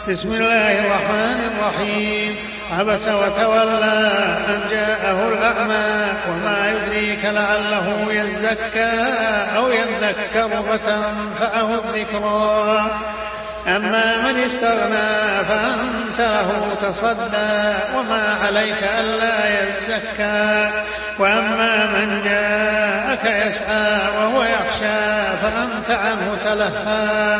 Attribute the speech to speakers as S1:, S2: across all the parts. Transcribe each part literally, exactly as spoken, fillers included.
S1: بسم الله الرحمن الرحيم. عبس وتولى أن جاءه الأعمى وما يدريك لعله يزكى أو يذكر فتنفعه الذكرى. أما من استغنى فأنت له تصدى وما عليك ألا يزكى. وأما من جاءك يسعى وهو يخشى فأنت عنه تلهى.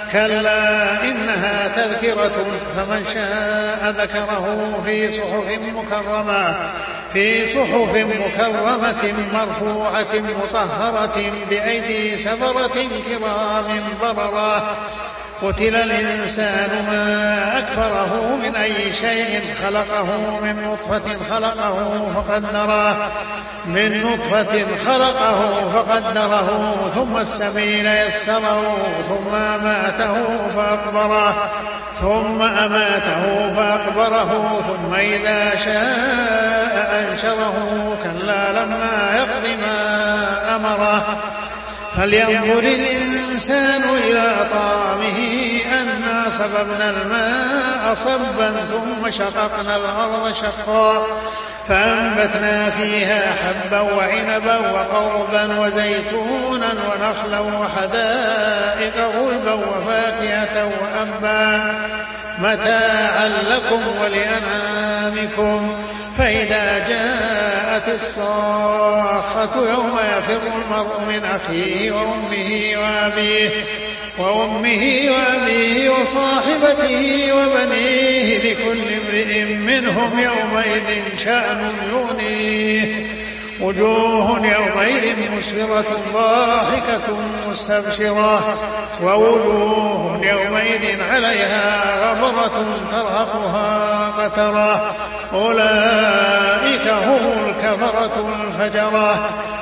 S1: كلا إنها تذكرة فمن شاء ذكره في صحف مكرمة في صحف مكرمة مرفوعة مطهرة بأيدي سفرة كرام بررة. قتل الإنسان ما أكفره من أي شيء خلقه من نطفة خلقه فقدره من نطفة خلقه فقدره ثم السبيل يسره ثم أماته فأقبره ثم أماته فأقبره ثم إذا شاء أنشره. كلا لما يقض ما أمره. فلينظر الإنسان إلى طعامه أنا صببنا الماء صبا ثم شققنا الأرض شقا فأنبتنا فيها حبا وعنبا وقربا وزيتونا ونخلا وحدائق غلبا وفاكهة وأبا متاعا لكم ولأنعامكم. فإذا جاءت الصاخة يوم يفر المرء من أخيه وأمه وأبيه وأمه وأبيه وصاحبته وبنيه لكل امرئ منهم يومئذ شأن يغنيه. وجوه يومئذ مسفرة ضاحكة مستبشرة ووجوه يومئذ عليها غبرة ترهقها قترة. أولئك هم الكفرة الفجرة.